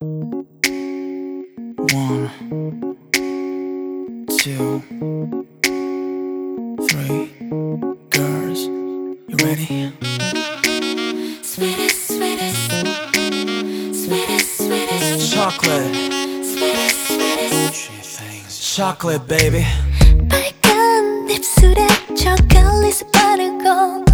One, two, three. Girls, you ready? Sweetest, sweetest, sweetest, sweetest, Chocolate, sweetest, sweetest. she thinks chocolate, baby. 빨간 입술에 초콜릿을 바르고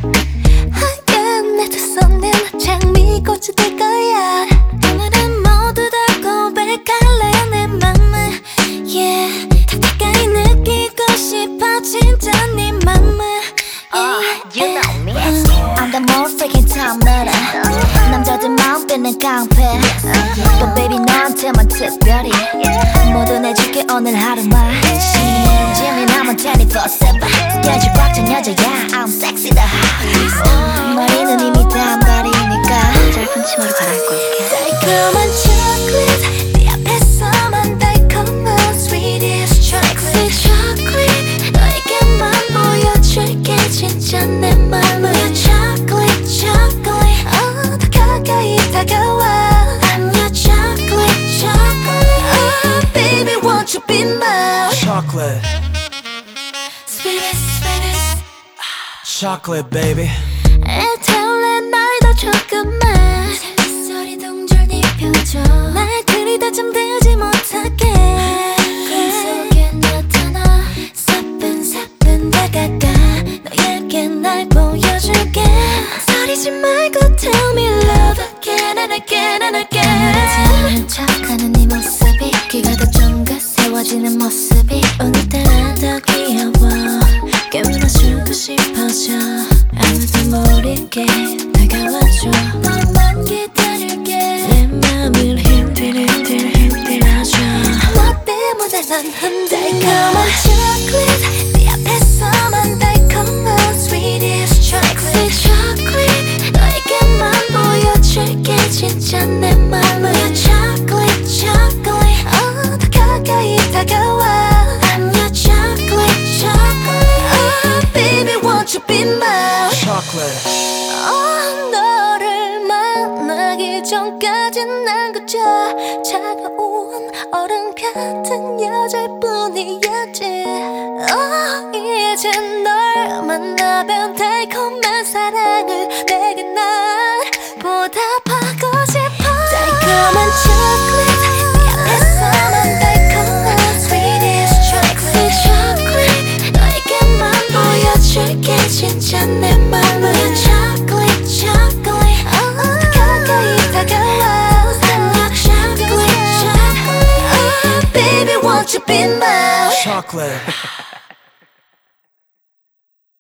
하얀 내 두 손엔 장미꽃이 될 거야. 오늘은 모두 다 고백할래 내 맘을. Yeah, 더 가까이 느끼고 싶어 진짜 네 맘을. You know me. I'm the most freaking top 너라. 남자들 마음 뺏는 깡패. But baby 너한테만 특별히 모두 내줄게 오늘 하루만. 재미나면 24/7 스케줄 꽉 찬 여자야. I'm sexy the hottest. 머리는 이미 다 가리니까 짧은 치마로 갈아입고 올게. 달콤한 초콜릿 네 앞에서만 달콤한 sweetest chocolate. chocolate 너에게만 보여줄게 진짜 내 맘을. chocolate chocolate 더 가까이 다가와. I'm your chocolate chocolate. Oh baby won't you be my Chocolate, sweetest sweetest. chocolate, baby. 애타올래 날 더 조금만. 소리 동절 네 표정 날 들이다 잠들지 못하게. 꿈속에 나타나 사뿐사뿐 다가가 너에게 날 보여줄게. 소리지 말고 tell me love again and again and again. 하는 척하는 네 모습이 귀가 더 쫑긋 세워지는 모습이 오늘따라 더 귀여워. 깨물어주고 싶어져. 아무도 모르게 다가와줘. 너만 기다릴게. 내 맘을 힘들어줘. 너 때문에 난 흔들려. 달콤한 chocolate 네 앞에서만 달콤한 sweetest chocolate. chocolate 너에게만 보여줄게 진짜 내 맘을. chocolate chocolate 더 가까이 다가와. I'm your chocolate chocolate. Oh baby won't you be my Chocolate, 너를 만나기 전까진 난 그저 차가운 얼음 같은 여자일 뿐이었지. 이제 널 만나면 달콤한 사랑을 내게 난 보답하고 싶어. 달콤한 chocolate 네 앞에서만 달콤한 sweetest chocolate. chocolate 너에게만 보여줄게 진짜 내 맘을. chocolate chocolate 더 가까이 다가와. I'm your chocolate chocolate. Oh baby won't you be my chocolate.